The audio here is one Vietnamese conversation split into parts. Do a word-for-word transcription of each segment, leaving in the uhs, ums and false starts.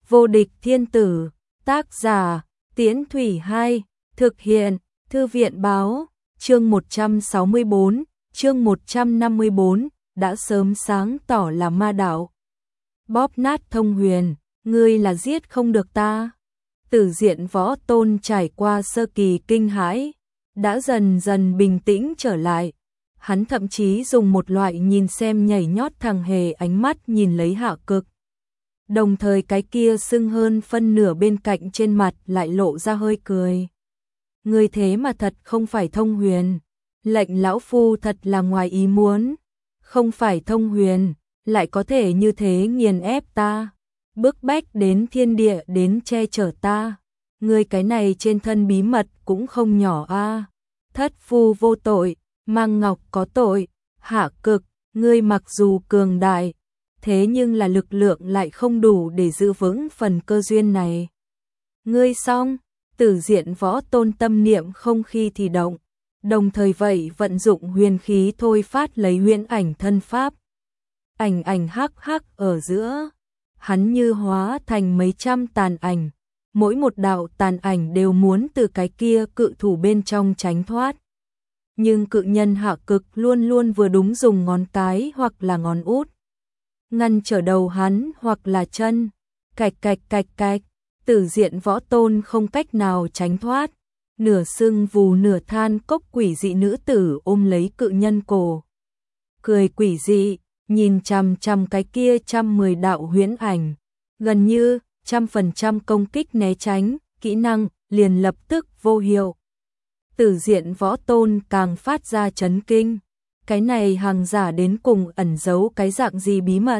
Vô địch thiên tử, tác giả, Tiễn Thủy hai, thực hiện, Thư viện báo, chương một trăm sáu mươi bốn, chương một trăm năm mươi bốn, đã sớm sáng tỏ là ma đạo. Bóp nát Thông Huyền, ngươi là giết không được ta. Tử Diện Võ Tôn trải qua sơ kỳ kinh hãi, đã dần dần bình tĩnh trở lại. Hắn thậm chí dùng một loại nhìn xem nhảy nhót thằng hề ánh mắt nhìn lấy Hạ Cực. Đồng thời cái kia sưng hơn phân nửa bên cạnh trên mặt lại lộ ra hơi cười. Ngươi thế mà thật không phải Thông Huyền, lệnh lão phu thật là ngoài ý muốn. Không phải Thông Huyền, lại có thể như thế nghiền ép ta, bức bách đến thiên địa đến che chở ta. Ngươi cái này trên thân bí mật cũng không nhỏ a. Thất phu vô tội, Mang Ngọc có tội. Hạ Cực, ngươi mặc dù cường đại, thế nhưng là lực lượng lại không đủ để giữ vững phần cơ duyên này. Ngươi xong. Tử Diện Võ Tôn tâm niệm không khi thì động, đồng thời vậy vận dụng huyền khí thôi phát lấy huyễn ảnh thân pháp. Ảnh ảnh hắc hắc ở giữa, hắn như hóa thành mấy trăm tàn ảnh, mỗi một đạo tàn ảnh đều muốn từ cái kia cự thủ bên trong tránh thoát. Nhưng cự nhân Hạ Cực luôn luôn vừa đúng dùng ngón cái hoặc là ngón út ngăn trở đầu hắn hoặc là chân, cạch cạch cạch cạch. Tử Diện Võ Tôn không cách nào tránh thoát, nửa sưng vù nửa than cốc quỷ dị nữ tử ôm lấy cự nhân cổ. Cười quỷ dị, nhìn chằm chằm cái kia trăm mười đạo huyễn ảnh, gần như trăm phần trăm công kích né tránh, kỹ năng liền lập tức vô hiệu. Tử Diện Võ Tôn càng phát ra chấn kinh, cái này hàng giả đến cùng ẩn giấu cái dạng gì bí mật.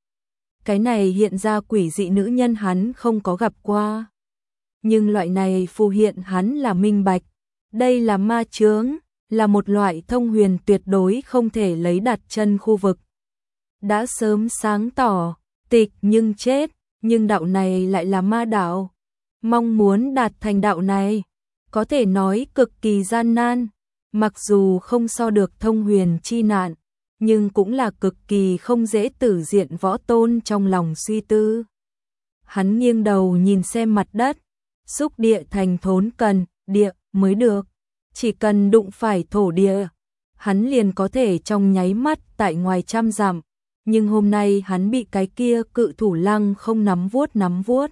Cái này hiện ra quỷ dị nữ nhân hắn không có gặp qua. Nhưng loại này phù hiện hắn là minh bạch. Đây là ma chướng, là một loại thông huyền tuyệt đối không thể lấy đặt chân khu vực. Đã sớm sáng tỏ, tịch nhưng chết, nhưng đạo này lại là ma đạo. Mong muốn đạt thành đạo này, có thể nói cực kỳ gian nan. Mặc dù không so được thông huyền chi nạn, nhưng cũng là cực kỳ không dễ. Tử Diện Võ Tôn trong lòng suy tư. Hắn nghiêng đầu nhìn xem mặt đất, xúc địa thành thốn cần, địa mới được. Chỉ cần đụng phải thổ địa, hắn liền có thể trong nháy mắt tại ngoài trăm dặm. Nhưng hôm nay hắn bị cái kia cự thủ lăng không nắm vuốt nắm vuốt.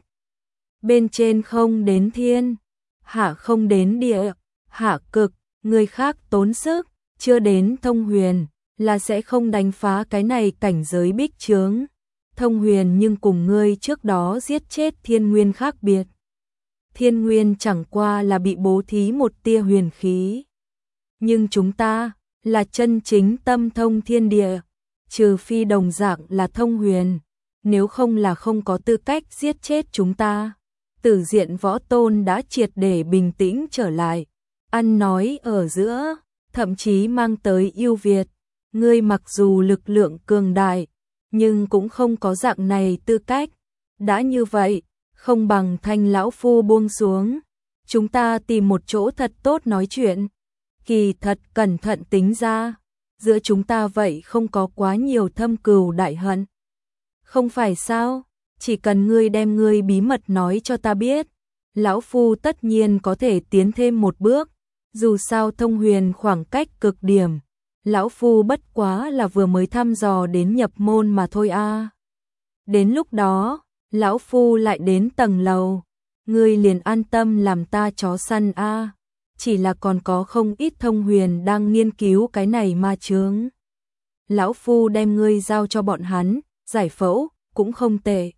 Bên trên không đến thiên, hạ không đến địa. Hạ Cực, người khác tốn sức, chưa đến thông huyền, là sẽ không đánh phá cái này cảnh giới bích chướng. Thông huyền nhưng cùng ngươi trước đó giết chết thiên nguyên khác biệt. Thiên nguyên chẳng qua là bị bố thí một tia huyền khí. Nhưng chúng ta, là chân chính tâm thông thiên địa, trừ phi đồng dạng là thông huyền, nếu không là không có tư cách giết chết chúng ta. Tử Diện Võ Tôn đã triệt để bình tĩnh trở lại, ăn nói ở giữa, thậm chí mang tới ưu việt. Ngươi mặc dù lực lượng cường đại, nhưng cũng không có dạng này tư cách. Đã như vậy, không bằng thanh lão phu buông xuống. Chúng ta tìm một chỗ thật tốt nói chuyện. Kỳ thật cẩn thận tính ra, giữa chúng ta vậy không có quá nhiều thâm cừu đại hận. Không phải sao, chỉ cần ngươi đem ngươi bí mật nói cho ta biết, lão phu tất nhiên có thể tiến thêm một bước. Dù sao thông huyền khoảng cách cực điểm, lão phu bất quá là vừa mới thăm dò đến nhập môn mà thôi a. À. Đến lúc đó, lão phu lại đến tầng lầu, ngươi liền an tâm làm ta chó săn a. À. Chỉ là còn có không ít thông huyền đang nghiên cứu cái này ma chướng. Lão phu đem ngươi giao cho bọn hắn, giải phẫu cũng không tệ.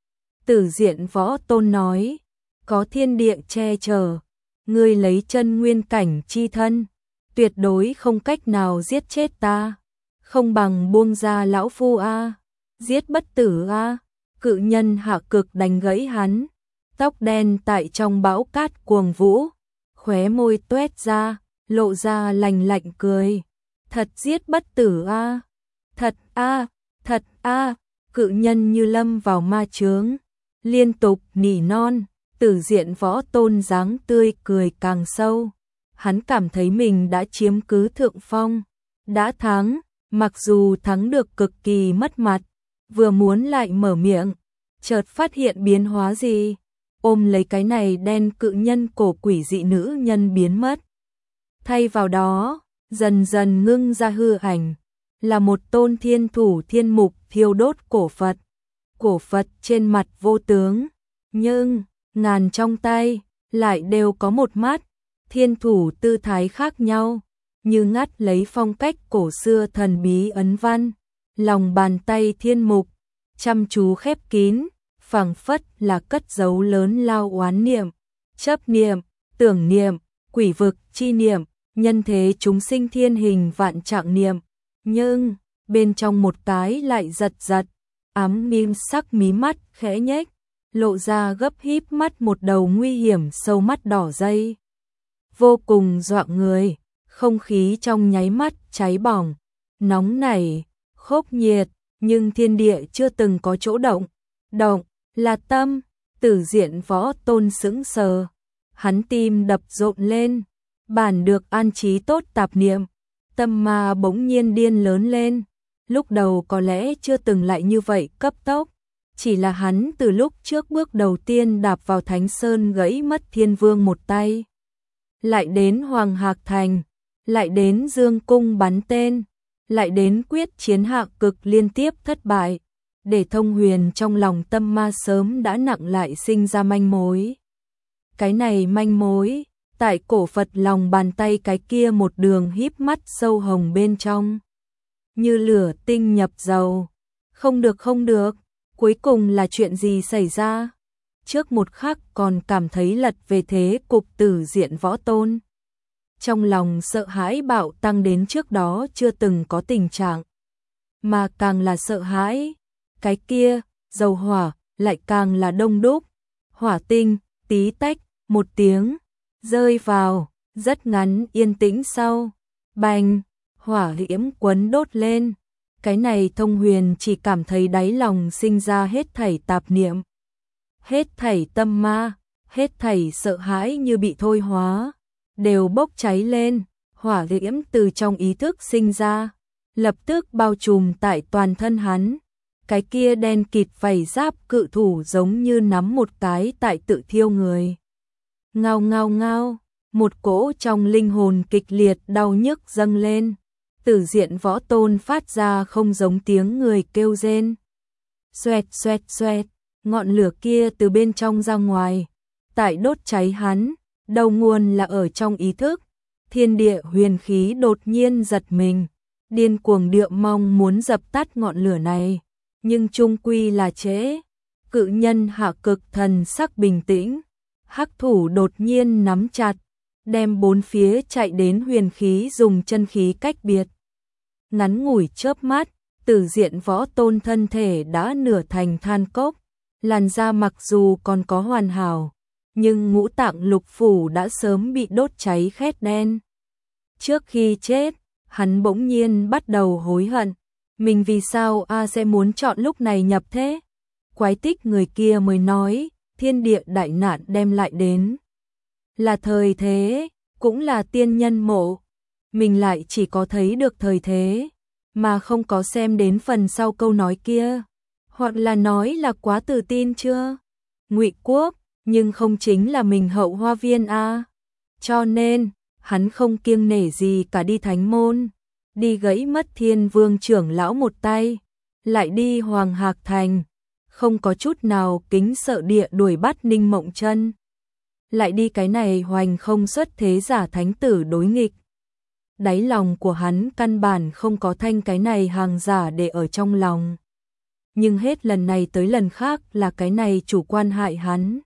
Tử Diện Võ Tôn nói, có thiên địa che chở, ngươi lấy chân nguyên cảnh chi thân, tuyệt đối không cách nào giết chết ta. Không bằng buông ra lão phu a, à. Giết bất tử a. À. Cự nhân Hạ Cực đánh gãy hắn, tóc đen tại trong bão cát cuồng vũ, khóe môi tuét ra, lộ ra lành lạnh cười. Thật giết bất tử a, à. Thật a, à. Thật a. À. Cự nhân như lâm vào ma chướng, liên tục nỉ non. Tử Diện Võ Tôn dáng tươi cười càng sâu. Hắn cảm thấy mình đã chiếm cứ thượng phong, đã thắng, mặc dù thắng được cực kỳ mất mặt, vừa muốn lại mở miệng, chợt phát hiện biến hóa gì, ôm lấy cái này đen cự nhân cổ quỷ dị nữ nhân biến mất. Thay vào đó, dần dần ngưng ra hư ảnh, là một tôn thiên thủ thiên mục thiêu đốt cổ Phật. Cổ Phật trên mặt vô tướng, nhưng ngàn trong tay lại đều có một mắt, thiên thủ tư thái khác nhau, như ngắt lấy phong cách cổ xưa thần bí ấn văn, lòng bàn tay thiên mục, chăm chú khép kín, phảng phất là cất giấu lớn lao oán niệm, chấp niệm, tưởng niệm, quỷ vực chi niệm, nhân thế chúng sinh thiên hình vạn trạng niệm, nhưng bên trong một cái lại giật giật, ám nghiêm sắc mí mắt khẽ nhếch, lộ ra gấp híp mắt một đầu nguy hiểm sâu mắt đỏ dây. Vô cùng dọa người, không khí trong nháy mắt cháy bỏng, nóng nảy, khốc nhiệt, nhưng thiên địa chưa từng có chỗ động. Động, là tâm, Tử Diện Võ Tôn sững sờ. Hắn tim đập rộn lên, bản được an trí tốt tạp niệm, tâm ma bỗng nhiên điên lớn lên. Lúc đầu có lẽ chưa từng lại như vậy cấp tốc, chỉ là hắn từ lúc trước bước đầu tiên đạp vào Thánh Sơn gãy mất Thiên Vương một tay, lại đến Hoàng Hạc Thành, lại đến Dương Cung bắn tên, lại đến quyết chiến hạ cực liên tiếp thất bại, để Thông Huyền trong lòng tâm ma sớm đã nặng lại sinh ra manh mối. Cái này manh mối, tại cổ Phật lòng bàn tay cái kia một đường híp mắt sâu hồng bên trong, như lửa tinh nhập dầu. Không được không được, cuối cùng là chuyện gì xảy ra? Trước một khắc còn cảm thấy lật về thế cục Tử Diện Võ Tôn. Trong lòng sợ hãi bạo tăng đến trước đó chưa từng có tình trạng. Mà càng là sợ hãi, cái kia, dầu hỏa, lại càng là đông đúc. Hỏa tinh, tí tách, một tiếng, rơi vào, rất ngắn yên tĩnh sau. Bành, hỏa diễm quấn đốt lên. Cái này Thông Huyền chỉ cảm thấy đáy lòng sinh ra hết thảy tạp niệm. Hết thảy tâm ma, hết thảy sợ hãi như bị thôi hóa, đều bốc cháy lên, hỏa diễm từ trong ý thức sinh ra, lập tức bao trùm tại toàn thân hắn. Cái kia đen kịt vảy giáp cự thủ giống như nắm một cái tại tự thiêu người. Ngao ngao ngao, một cỗ trong linh hồn kịch liệt đau nhức dâng lên. Tử Diện Võ Tôn phát ra không giống tiếng người kêu rên. Xoẹt xoẹt xoẹt, ngọn lửa kia từ bên trong ra ngoài, tại đốt cháy hắn, đầu nguồn là ở trong ý thức. Thiên địa huyền khí đột nhiên giật mình, điên cuồng điệu mong muốn dập tắt ngọn lửa này, nhưng chung quy là trễ. Cự nhân hạ cực thần sắc bình tĩnh, hắc thủ đột nhiên nắm chặt, đem bốn phía chạy đến huyền khí dùng chân khí cách biệt. Ngắn ngủi chớp mắt, Tử Diện Võ Tôn thân thể đã nửa thành than cốc, làn da mặc dù còn có hoàn hảo, nhưng ngũ tạng lục phủ đã sớm bị đốt cháy khét đen. Trước khi chết, hắn bỗng nhiên bắt đầu hối hận, mình vì sao a sẽ muốn chọn lúc này nhập thế? Quái Tích người kia mới nói, thiên địa đại nạn đem lại đến, là thời thế, cũng là tiên nhân mộ. Mình lại chỉ có thấy được thời thế, mà không có xem đến phần sau câu nói kia. Hoặc là nói là quá tự tin chưa? Ngụy Quốc, nhưng không chính là mình Hậu Hoa Viên a. Cho nên, hắn không kiêng nể gì cả đi Thánh Môn, đi gãy mất Thiên Vương trưởng lão một tay, lại đi Hoàng Hạc Thành, không có chút nào kính sợ địa đuổi bắt Ninh Mộng Chân, lại đi cái này hoành không xuất thế giả thánh tử đối nghịch. Đáy lòng của hắn căn bản không có thanh cái này hàng giả để ở trong lòng. Nhưng hết lần này tới lần khác là cái này chủ quan hại hắn.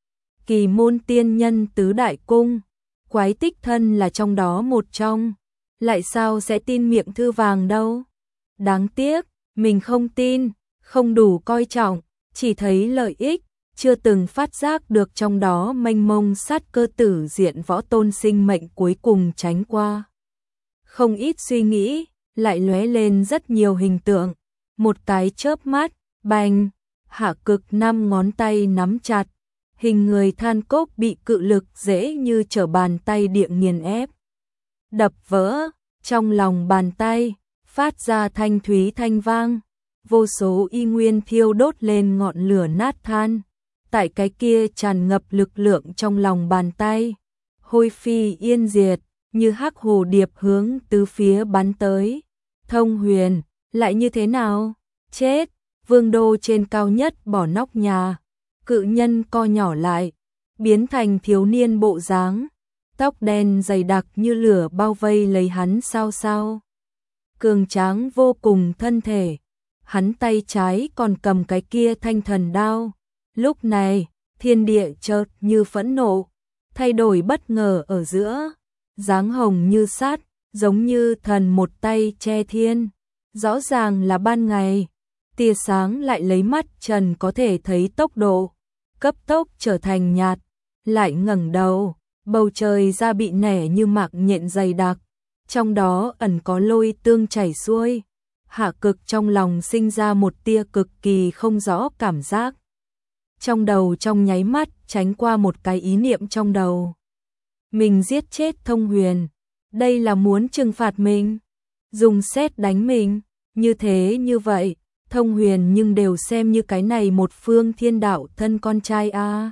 Kỳ Môn tiên nhân tứ đại cung, Quái Tích thân là trong đó một trong, lại sao sẽ tin miệng thư vàng đâu. Đáng tiếc, mình không tin, không đủ coi trọng, chỉ thấy lợi ích, chưa từng phát giác được trong đó mênh mông sát cơ. Tử Diện Võ Tôn sinh mệnh cuối cùng tránh qua. Không ít suy nghĩ, lại lóe lên rất nhiều hình tượng. Một cái chớp mắt, bành, hạ cực năm ngón tay nắm chặt, hình người than cốc bị cự lực dễ như trở bàn tay địa nghiền ép, đập vỡ, trong lòng bàn tay, phát ra thanh thúy thanh vang, vô số y nguyên thiêu đốt lên ngọn lửa nát than. Tại cái kia tràn ngập lực lượng trong lòng bàn tay, hôi phi yên diệt, như hắc hồ điệp hướng tứ phía bắn tới. Thông Huyền, lại như thế nào? Chết! Vương đô trên cao nhất bỏ nóc nhà, cự nhân co nhỏ lại, biến thành thiếu niên bộ dáng, tóc đen dày đặc như lửa bao vây lấy hắn sao sao. Cường tráng vô cùng thân thể, hắn tay trái còn cầm cái kia thanh thần đao. Lúc này, thiên địa chợt như phẫn nộ, thay đổi bất ngờ ở giữa, dáng hồng như sát, giống như thần một tay che thiên. Rõ ràng là ban ngày, tia sáng lại lấy mắt trần có thể thấy tốc độ, cấp tốc trở thành nhạt, lại ngẩng đầu, bầu trời ra bị nẻ như mạc nhện dày đặc, trong đó ẩn có lôi tương chảy xuôi. Hạ Cực trong lòng sinh ra một tia cực kỳ không rõ cảm giác. Trong đầu trong nháy mắt tránh qua một cái ý niệm trong đầu. Mình giết chết Thông Huyền, đây là muốn trừng phạt mình, dùng sét đánh mình, như thế như vậy, Thông Huyền nhưng đều xem như cái này một phương thiên đạo thân con trai a. À.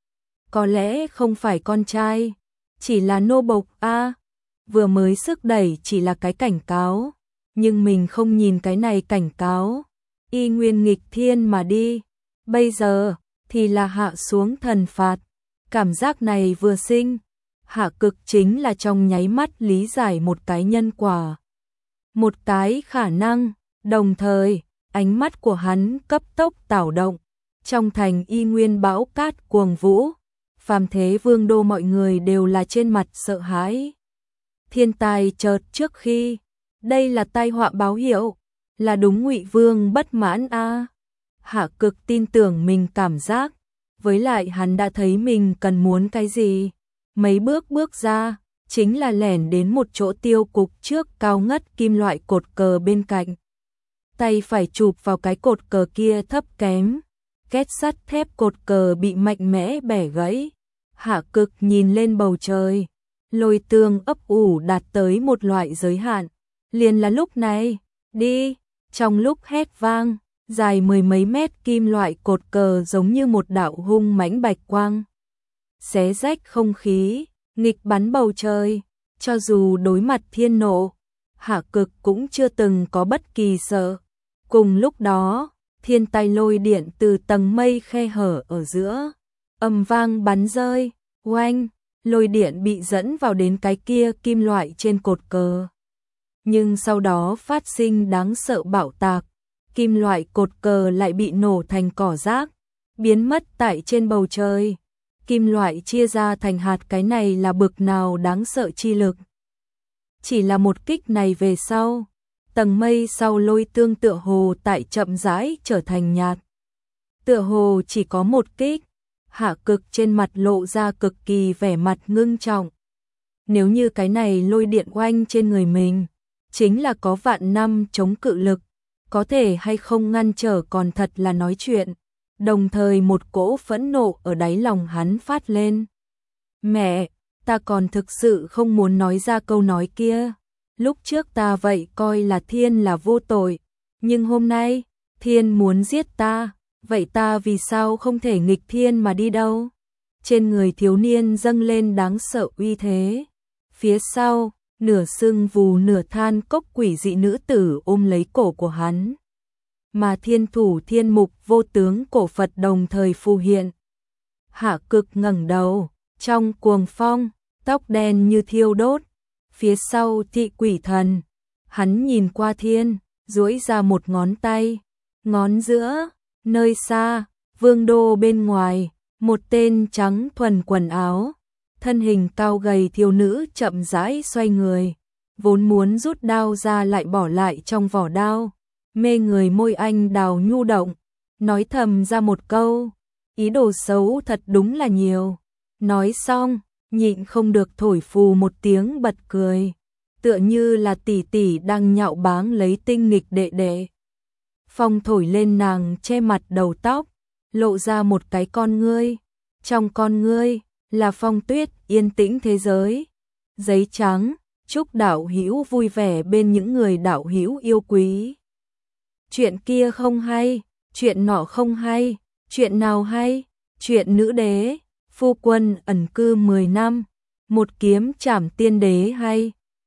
Có lẽ không phải con trai, chỉ là nô bộc a. À. Vừa mới sức đẩy chỉ là cái cảnh cáo, nhưng mình không nhìn cái này cảnh cáo, y nguyên nghịch thiên mà đi. Bây giờ thì là hạ xuống thần phạt. Cảm giác này vừa sinh, Hạ Cực chính là trong nháy mắt lý giải một cái nhân quả, một cái khả năng, đồng thời, ánh mắt của hắn cấp tốc tảo động, trong thành y nguyên bão cát cuồng vũ, phàm thế vương đô mọi người đều là trên mặt sợ hãi. Thiên tai chợt trước khi, đây là tai họa báo hiệu, là đúng Ngụy Vương bất mãn a. À. Hạ Cực tin tưởng mình cảm giác, với lại hắn đã thấy mình cần muốn cái gì, mấy bước bước ra, chính là lẻn đến một chỗ tiêu cục trước cao ngất kim loại cột cờ bên cạnh. Tay phải chụp vào cái cột cờ kia thấp kém, két sắt thép cột cờ bị mạnh mẽ bẻ gãy. Hạ Cực nhìn lên bầu trời, lôi tương ấp ủ đạt tới một loại giới hạn, liền là lúc này, đi, trong lúc hét vang, dài mười mấy mét kim loại cột cờ giống như một đạo hung mãnh bạch quang, xé rách không khí, nghịch bắn bầu trời, cho dù đối mặt thiên nộ, Hạ Cực cũng chưa từng có bất kỳ sợ. Cùng lúc đó, thiên tai lôi điện từ tầng mây khe hở ở giữa, ầm vang bắn rơi, oanh, lôi điện bị dẫn vào đến cái kia kim loại trên cột cờ. Nhưng sau đó phát sinh đáng sợ bạo tạc, kim loại cột cờ lại bị nổ thành cỏ rác, biến mất tại trên bầu trời. Kim loại chia ra thành hạt, cái này là bực nào đáng sợ chi lực. Chỉ là một kích này về sau, tầng mây sau lôi tương tựa hồ tại chậm rãi trở thành nhạt. Tựa hồ chỉ có một kích, Hạ Cực trên mặt lộ ra cực kỳ vẻ mặt ngưng trọng. Nếu như cái này lôi điện oanh trên người mình, chính là có vạn năm chống cự lực, có thể hay không ngăn trở còn thật là nói chuyện. Đồng thời một cỗ phẫn nộ ở đáy lòng hắn phát lên. Mẹ, ta còn thực sự không muốn nói ra câu nói kia. Lúc trước ta vậy coi là thiên là vô tội, nhưng hôm nay, thiên muốn giết ta, vậy ta vì sao không thể nghịch thiên mà đi đâu? Trên người thiếu niên dâng lên đáng sợ uy thế. Phía sau, nửa sưng vù nửa than cốc quỷ dị nữ tử ôm lấy cổ của hắn. Mà thiên thủ thiên mục vô tướng cổ Phật đồng thời phù hiện. Hạ Cực ngẩng đầu, trong cuồng phong, tóc đen như thiêu đốt. Phía sau thị quỷ thần, hắn nhìn qua thiên, duỗi ra một ngón tay, ngón giữa, nơi xa, vương đô bên ngoài, một tên trắng thuần quần áo, thân hình cao gầy thiếu nữ chậm rãi xoay người, vốn muốn rút đao ra lại bỏ lại trong vỏ đao, mê người môi anh đào nhu động, nói thầm ra một câu, ý đồ xấu thật đúng là nhiều. Nói xong, nhịn không được thổi phù một tiếng bật cười, tựa như là tỷ tỷ đang nhạo báng lấy tinh nghịch đệ đệ. Phong thổi lên nàng che mặt đầu tóc, lộ ra một cái con ngươi, trong con ngươi là Phong Tuyết yên tĩnh thế giới. Giấy trắng, chúc đạo hữu vui vẻ bên những người đạo hữu yêu quý. chuyện kia không hay, chuyện nọ không hay, chuyện nào hay, chuyện nữ đế, phu quân ẩn cư mười năm, một kiếm trảm tiên đế hay,